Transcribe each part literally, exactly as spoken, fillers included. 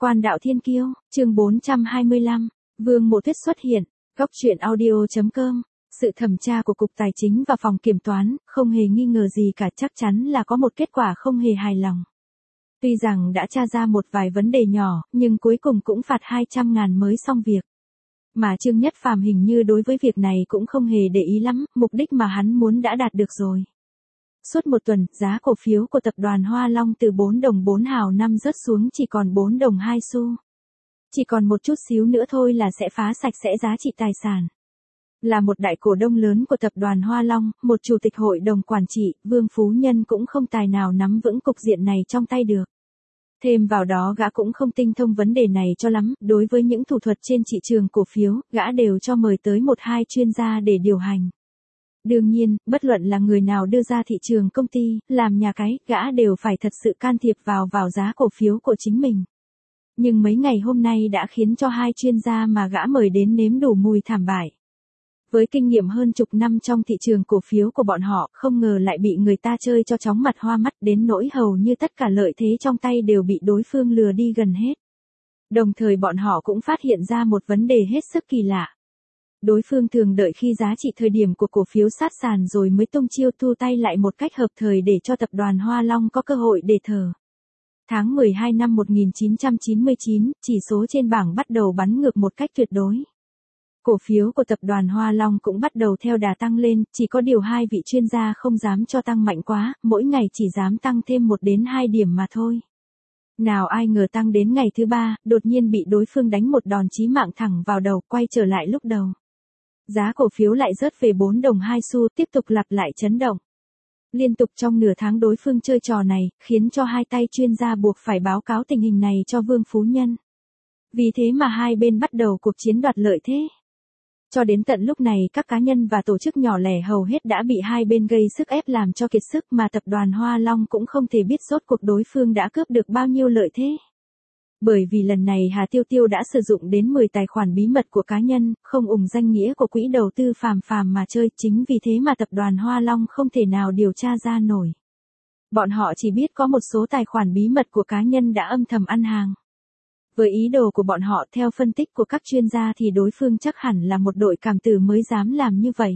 Quan đạo thiên kiêu, chương bốn trăm hai mươi lăm, Vương Mộ Tuyết xuất hiện, Góc truyện audio.com. Sự thẩm tra của Cục Tài chính và Phòng Kiểm toán, không hề nghi ngờ gì cả, chắc chắn là có một kết quả không hề hài lòng. Tuy rằng đã tra ra một vài vấn đề nhỏ, nhưng cuối cùng cũng phạt hai trăm ngàn mới xong việc. Mà Trương Nhất Phàm hình như đối với việc này cũng không hề để ý lắm, mục đích mà hắn muốn đã đạt được rồi. Suốt một tuần, giá cổ phiếu của tập đoàn Hoa Long từ bốn đồng bốn hào năm rớt xuống chỉ còn bốn đồng hai xu. Chỉ còn một chút xíu nữa thôi là sẽ phá sạch sẽ giá trị tài sản. Là một đại cổ đông lớn của tập đoàn Hoa Long, một chủ tịch hội đồng quản trị, Vương Phú Nhân cũng không tài nào nắm vững cục diện này trong tay được. Thêm vào đó gã cũng không tinh thông vấn đề này cho lắm, đối với những thủ thuật trên thị trường cổ phiếu, gã đều cho mời tới một hai chuyên gia để điều hành. Đương nhiên, bất luận là người nào đưa ra thị trường công ty, làm nhà cái, gã đều phải thật sự can thiệp vào vào giá cổ phiếu của chính mình. Nhưng mấy ngày hôm nay đã khiến cho hai chuyên gia mà gã mời đến nếm đủ mùi thảm bại. Với kinh nghiệm hơn chục năm trong thị trường cổ phiếu của bọn họ, không ngờ lại bị người ta chơi cho chóng mặt hoa mắt đến nỗi hầu như tất cả lợi thế trong tay đều bị đối phương lừa đi gần hết. Đồng thời bọn họ cũng phát hiện ra một vấn đề hết sức kỳ lạ. Đối phương thường đợi khi giá trị thời điểm của cổ phiếu sát sàn rồi mới tung chiêu thu tay lại một cách hợp thời để cho tập đoàn Hoa Long có cơ hội để thở. Tháng mười hai năm một nghìn chín trăm chín mươi chín, chỉ số trên bảng bắt đầu bắn ngược một cách tuyệt đối. Cổ phiếu của tập đoàn Hoa Long cũng bắt đầu theo đà tăng lên, chỉ có điều hai vị chuyên gia không dám cho tăng mạnh quá, mỗi ngày chỉ dám tăng thêm một đến hai điểm mà thôi. Nào ai ngờ tăng đến ngày thứ ba, đột nhiên bị đối phương đánh một đòn chí mạng thẳng vào đầu, quay trở lại lúc đầu. Giá cổ phiếu lại rớt về bốn đồng hai xu, tiếp tục lặp lại chấn động. Liên tục trong nửa tháng đối phương chơi trò này, khiến cho hai tay chuyên gia buộc phải báo cáo tình hình này cho Vương Phú Nhân. Vì thế mà hai bên bắt đầu cuộc chiến đoạt lợi thế. Cho đến tận lúc này các cá nhân và tổ chức nhỏ lẻ hầu hết đã bị hai bên gây sức ép làm cho kiệt sức mà tập đoàn Hoa Long cũng không thể biết rốt cuộc đối phương đã cướp được bao nhiêu lợi thế. Bởi vì lần này Hà Tiêu Tiêu đã sử dụng đến mười tài khoản bí mật của cá nhân, không ủng danh nghĩa của quỹ đầu tư phàm phàm mà chơi, chính vì thế mà tập đoàn Hoa Long không thể nào điều tra ra nổi. Bọn họ chỉ biết có một số tài khoản bí mật của cá nhân đã âm thầm ăn hàng. Với ý đồ của bọn họ theo phân tích của các chuyên gia thì đối phương chắc hẳn là một đội cảm tử mới dám làm như vậy.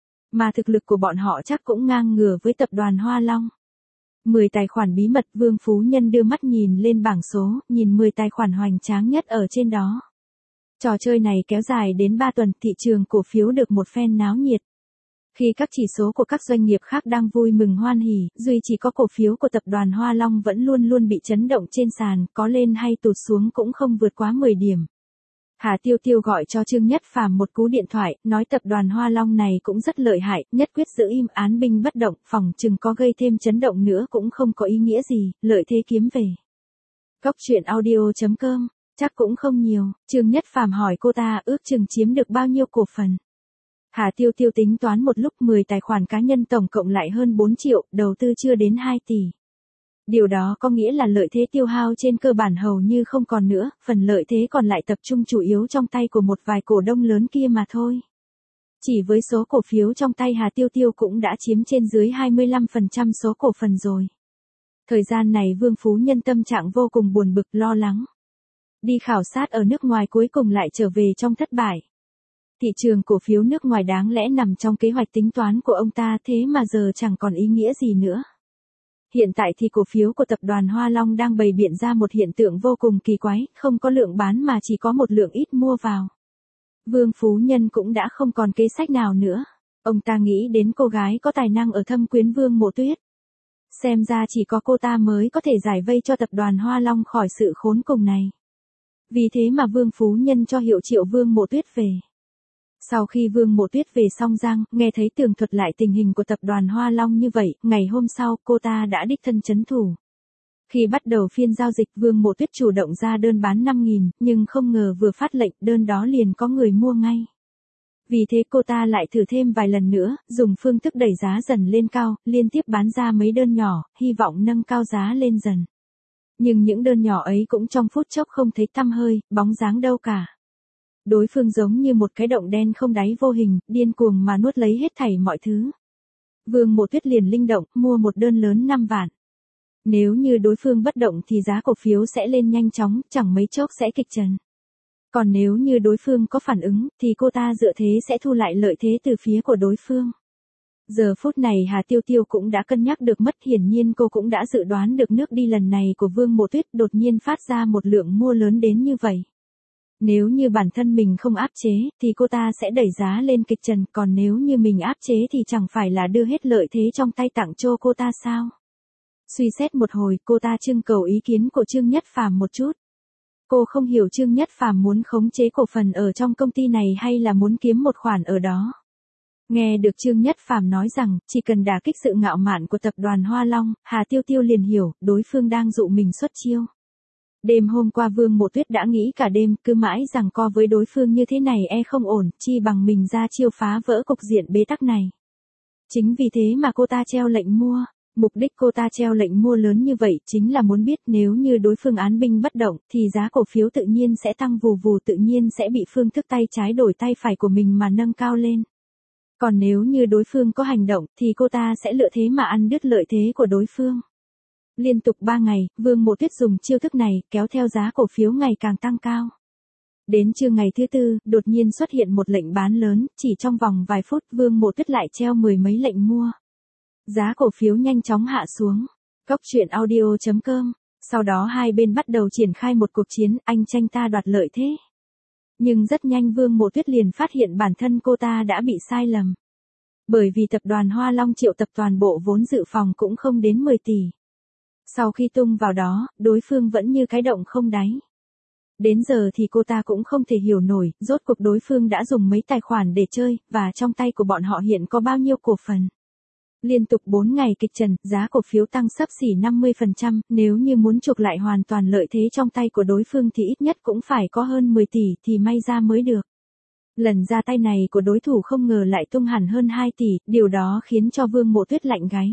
Mà thực lực của bọn họ chắc cũng ngang ngửa với tập đoàn Hoa Long. mười tài khoản bí mật, Vương Phú Nhân đưa mắt nhìn lên bảng số, nhìn mười tài khoản hoành tráng nhất ở trên đó. Trò chơi này kéo dài đến ba tuần, thị trường cổ phiếu được một phen náo nhiệt. Khi các chỉ số của các doanh nghiệp khác đang vui mừng hoan hỉ, duy chỉ có cổ phiếu của tập đoàn Hoa Long vẫn luôn luôn bị chấn động trên sàn, có lên hay tụt xuống cũng không vượt quá mười điểm. Hà Tiêu Tiêu gọi cho Trương Nhất Phàm một cú điện thoại, nói tập đoàn Hoa Long này cũng rất lợi hại, nhất quyết giữ im án binh bất động, phòng chừng có gây thêm chấn động nữa cũng không có ý nghĩa gì, lợi thế kiếm về. Góc truyện audio.com, chắc cũng không nhiều, Trương Nhất Phàm hỏi cô ta ước chừng chiếm được bao nhiêu cổ phần. Hà Tiêu Tiêu tính toán một lúc, mười tài khoản cá nhân tổng cộng lại hơn bốn triệu, đầu tư chưa đến hai tỷ. Điều đó có nghĩa là lợi thế tiêu hao trên cơ bản hầu như không còn nữa, phần lợi thế còn lại tập trung chủ yếu trong tay của một vài cổ đông lớn kia mà thôi. Chỉ với số cổ phiếu trong tay Hà Tiêu Tiêu cũng đã chiếm trên dưới hai mươi lăm phần trăm số cổ phần rồi. Thời gian này Vương Phú Nhân tâm trạng vô cùng buồn bực lo lắng. Đi khảo sát ở nước ngoài cuối cùng lại trở về trong thất bại. Thị trường cổ phiếu nước ngoài đáng lẽ nằm trong kế hoạch tính toán của ông ta, thế mà giờ chẳng còn ý nghĩa gì nữa. Hiện tại thì cổ phiếu của tập đoàn Hoa Long đang bày biện ra một hiện tượng vô cùng kỳ quái, không có lượng bán mà chỉ có một lượng ít mua vào. Vương Phú Nhân cũng đã không còn kế sách nào nữa. Ông ta nghĩ đến cô gái có tài năng ở Thâm Quyến Vương Mộ Tuyết. Xem ra chỉ có cô ta mới có thể giải vây cho tập đoàn Hoa Long khỏi sự khốn cùng này. Vì thế mà Vương Phú Nhân cho hiệu triệu Vương Mộ Tuyết về. Sau khi Vương Mộ Tuyết về Song Giang, nghe thấy tường thuật lại tình hình của tập đoàn Hoa Long như vậy, ngày hôm sau cô ta đã đích thân chấn thủ. Khi bắt đầu phiên giao dịch, Vương Mộ Tuyết chủ động ra đơn bán năm nghìn, nhưng không ngờ vừa phát lệnh đơn đó liền có người mua ngay. Vì thế cô ta lại thử thêm vài lần nữa, dùng phương thức đẩy giá dần lên cao, liên tiếp bán ra mấy đơn nhỏ, hy vọng nâng cao giá lên dần. Nhưng những đơn nhỏ ấy cũng trong phút chốc không thấy tăm hơi, bóng dáng đâu cả. Đối phương giống như một cái động đen không đáy vô hình, điên cuồng mà nuốt lấy hết thảy mọi thứ. Vương Mộ Tuyết liền linh động, mua một đơn lớn năm vạn. Nếu như đối phương bất động thì giá cổ phiếu sẽ lên nhanh chóng, chẳng mấy chốc sẽ kịch trần. Còn nếu như đối phương có phản ứng, thì cô ta dựa thế sẽ thu lại lợi thế từ phía của đối phương. Giờ phút này Hà Tiêu Tiêu cũng đã cân nhắc được mất, hiển nhiên cô cũng đã dự đoán được nước đi lần này của Vương Mộ Tuyết đột nhiên phát ra một lượng mua lớn đến như vậy. Nếu như bản thân mình không áp chế, thì cô ta sẽ đẩy giá lên kịch trần, còn nếu như mình áp chế thì chẳng phải là đưa hết lợi thế trong tay tặng cho cô ta sao? Suy xét một hồi, cô ta trưng cầu ý kiến của Trương Nhất Phàm một chút. Cô không hiểu Trương Nhất Phàm muốn khống chế cổ phần ở trong công ty này hay là muốn kiếm một khoản ở đó. Nghe được Trương Nhất Phàm nói rằng, chỉ cần đả kích sự ngạo mạn của tập đoàn Hoa Long, Hà Tiêu Tiêu liền hiểu, đối phương đang dụ mình xuất chiêu. Đêm hôm qua Vương Mộ Tuyết đã nghĩ cả đêm, cứ mãi rằng co với đối phương như thế này e không ổn, chi bằng mình ra chiêu phá vỡ cục diện bế tắc này. Chính vì thế mà cô ta treo lệnh mua. Mục đích cô ta treo lệnh mua lớn như vậy chính là muốn biết nếu như đối phương án binh bất động thì giá cổ phiếu tự nhiên sẽ tăng vù vù, tự nhiên sẽ bị phương thức tay trái đổi tay phải của mình mà nâng cao lên. Còn nếu như đối phương có hành động thì cô ta sẽ lựa thế mà ăn đứt lợi thế của đối phương. Liên tục ba ngày, Vương Mộ Tuyết dùng chiêu thức này kéo theo giá cổ phiếu ngày càng tăng cao. Đến trưa ngày thứ tư, đột nhiên xuất hiện một lệnh bán lớn, chỉ trong vòng vài phút Vương Mộ Tuyết lại treo mười mấy lệnh mua. Giá cổ phiếu nhanh chóng hạ xuống. Cốc truyện audio chấm com. Sau đó hai bên bắt đầu triển khai một cuộc chiến, anh tranh ta đoạt lợi thế. Nhưng rất nhanh Vương Mộ Tuyết liền phát hiện bản thân cô ta đã bị sai lầm. Bởi vì tập đoàn Hoa Long triệu tập toàn bộ vốn dự phòng cũng không đến mười tỷ. Sau khi tung vào đó, đối phương vẫn như cái động không đáy. Đến giờ thì cô ta cũng không thể hiểu nổi, rốt cuộc đối phương đã dùng mấy tài khoản để chơi, và trong tay của bọn họ hiện có bao nhiêu cổ phần. Liên tục bốn ngày kịch trần, giá cổ phiếu tăng xấp xỉ năm mươi phần trăm, nếu như muốn chuộc lại hoàn toàn lợi thế trong tay của đối phương thì ít nhất cũng phải có hơn mười tỷ thì may ra mới được. Lần ra tay này của đối thủ không ngờ lại tung hẳn hơn hai tỷ, điều đó khiến cho Vương Mộ Tuyết lạnh gáy.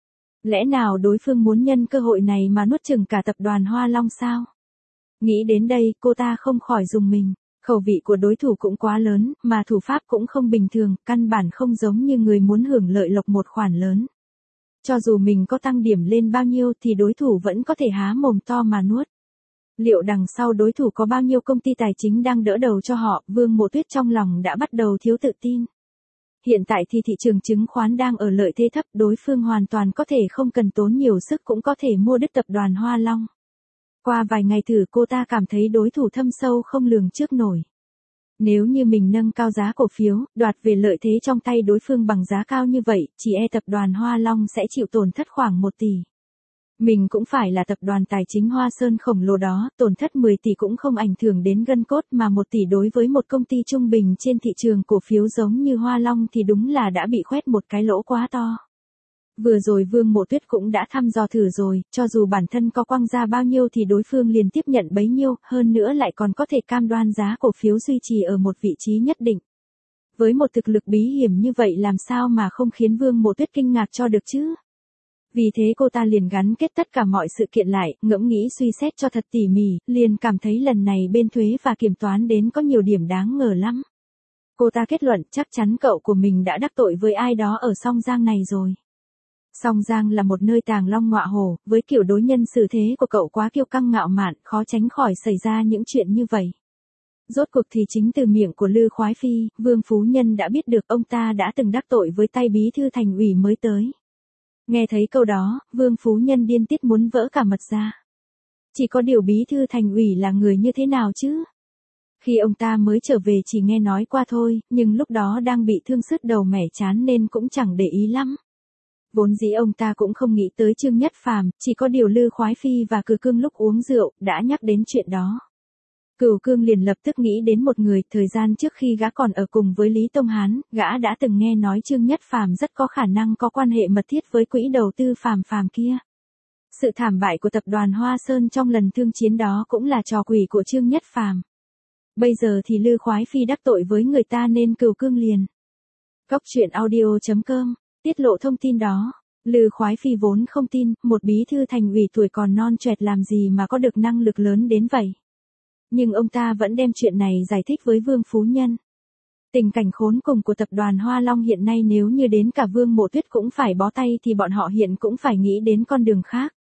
Lẽ nào đối phương muốn nhân cơ hội này mà nuốt chửng cả tập đoàn Hoa Long sao? Nghĩ đến đây, cô ta không khỏi rùng mình. Khẩu vị của đối thủ cũng quá lớn, mà thủ pháp cũng không bình thường, căn bản không giống như người muốn hưởng lợi lộc một khoản lớn. Cho dù mình có tăng điểm lên bao nhiêu thì đối thủ vẫn có thể há mồm to mà nuốt. Liệu đằng sau đối thủ có bao nhiêu công ty tài chính đang đỡ đầu cho họ, Vương Mộ Tuyết trong lòng đã bắt đầu thiếu tự tin. Hiện tại thì thị trường chứng khoán đang ở lợi thế thấp, đối phương hoàn toàn có thể không cần tốn nhiều sức cũng có thể mua đứt tập đoàn Hoa Long. Qua vài ngày thử cô ta cảm thấy đối thủ thâm sâu không lường trước nổi. Nếu như mình nâng cao giá cổ phiếu, đoạt về lợi thế trong tay đối phương bằng giá cao như vậy, chỉ e tập đoàn Hoa Long sẽ chịu tổn thất khoảng một tỷ. Mình cũng phải là tập đoàn tài chính Hoa Sơn khổng lồ đó, tổn thất mười tỷ cũng không ảnh hưởng đến gân cốt, mà một tỷ đối với một công ty trung bình trên thị trường cổ phiếu giống như Hoa Long thì đúng là đã bị khoét một cái lỗ quá to. Vừa rồi Vương Mộ Tuyết cũng đã thăm dò thử rồi, cho dù bản thân có quăng ra bao nhiêu thì đối phương liền tiếp nhận bấy nhiêu, hơn nữa lại còn có thể cam đoan giá cổ phiếu duy trì ở một vị trí nhất định. Với một thực lực bí hiểm như vậy làm sao mà không khiến Vương Mộ Tuyết kinh ngạc cho được chứ? Vì thế cô ta liền gắn kết tất cả mọi sự kiện lại, ngẫm nghĩ suy xét cho thật tỉ mỉ, liền cảm thấy lần này bên thuế và kiểm toán đến có nhiều điểm đáng ngờ lắm. Cô ta kết luận chắc chắn cậu của mình đã đắc tội với ai đó ở Song Giang này rồi. Song Giang là một nơi tàng long ngọa hổ, với kiểu đối nhân xử thế của cậu quá kiêu căng ngạo mạn, khó tránh khỏi xảy ra những chuyện như vậy. Rốt cuộc thì chính từ miệng của Lư Khoái Phi, Vương Phú Nhân đã biết được ông ta đã từng đắc tội với tay bí thư thành ủy mới tới. Nghe thấy câu đó, Vương Phú Nhân điên tiết muốn vỡ cả mật ra. Chỉ có điều bí thư thành ủy là người như thế nào chứ? Khi ông ta mới trở về chỉ nghe nói qua thôi, nhưng lúc đó đang bị thương sứt đầu mẻ chán nên cũng chẳng để ý lắm. Vốn dĩ ông ta cũng không nghĩ tới Trương Nhất Phàm, chỉ có điều Lư Khoái Phi và Cửu Cương lúc uống rượu đã nhắc đến chuyện đó. Cửu Cương liền lập tức nghĩ đến một người, thời gian trước khi gã còn ở cùng với Lý Tông Hán, gã đã từng nghe nói Trương Nhất Phàm rất có khả năng có quan hệ mật thiết với quỹ đầu tư Phàm Phàm kia. Sự thảm bại của tập đoàn Hoa Sơn trong lần thương chiến đó cũng là trò quỷ của Trương Nhất Phàm. Bây giờ thì Lư Khoái Phi đắc tội với người ta nên Cửu Cương liền. Cốc truyện audio chấm com tiết lộ thông tin đó. Lư Khoái Phi vốn không tin, một bí thư thành ủy tuổi còn non choẹt làm gì mà có được năng lực lớn đến vậy. Nhưng ông ta vẫn đem chuyện này giải thích với Vương Phú Nhân. Tình cảnh khốn cùng của tập đoàn Hoa Long hiện nay nếu như đến cả Vương Mộ Tuyết cũng phải bó tay thì bọn họ hiện cũng phải nghĩ đến con đường khác.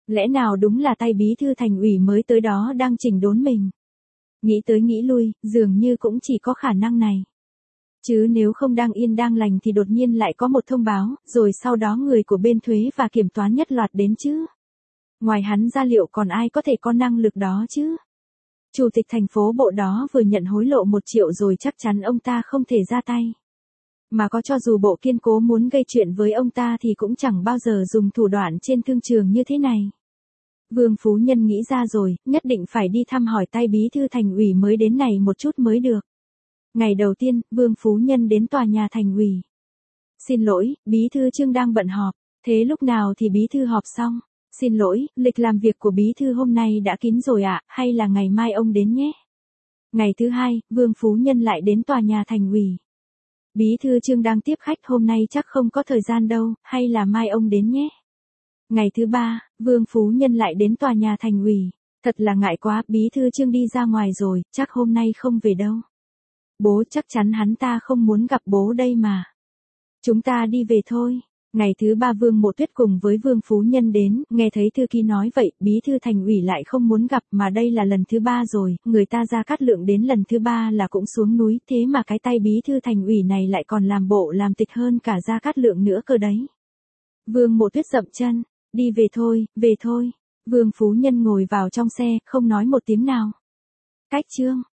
Lẽ nào đúng là tay bí thư thành ủy mới tới đó đang chỉnh đốn mình? Nghĩ tới nghĩ lui, dường như cũng chỉ có khả năng này. Chứ nếu không đang yên đang lành thì đột nhiên lại có một thông báo, rồi sau đó người của bên thuế và kiểm toán nhất loạt đến chứ. Ngoài hắn ra liệu còn ai có thể có năng lực đó chứ? Chủ tịch thành phố bộ đó vừa nhận hối lộ một triệu rồi chắc chắn ông ta không thể ra tay. Mà có cho dù bộ kiên cố muốn gây chuyện với ông ta thì cũng chẳng bao giờ dùng thủ đoạn trên thương trường như thế này. Vương Phú Nhân nghĩ ra rồi, nhất định phải đi thăm hỏi tay bí thư thành ủy mới đến này một chút mới được. Ngày đầu tiên, Vương Phú Nhân đến tòa nhà thành ủy. Xin lỗi, bí thư Trương đang bận họp, thế lúc nào thì bí thư họp xong? Xin lỗi, lịch làm việc của bí thư hôm nay đã kín rồi ạ, hay là ngày mai ông đến nhé? Ngày thứ hai, Vương Phú Nhân lại đến tòa nhà thành ủy. Bí thư Trương đang tiếp khách hôm nay chắc không có thời gian đâu, hay là mai ông đến nhé? Ngày thứ ba, Vương Phú Nhân lại đến tòa nhà thành ủy. Thật là ngại quá, bí thư Trương đi ra ngoài rồi, chắc hôm nay không về đâu. Bố chắc chắn hắn ta không muốn gặp bố đây mà. Chúng ta đi về thôi. Ngày thứ ba Vương Mộ Tuyết cùng với Vương Phú Nhân đến, nghe thấy thư ký nói vậy, bí thư thành ủy lại không muốn gặp mà đây là lần thứ ba rồi, người ta Gia Cát Lượng đến lần thứ ba là cũng xuống núi, thế mà cái tay bí thư thành ủy này lại còn làm bộ làm tịch hơn cả Gia Cát Lượng nữa cơ đấy. Vương Mộ Tuyết dậm chân, đi về thôi, về thôi. Vương Phú Nhân ngồi vào trong xe, không nói một tiếng nào. Cách chương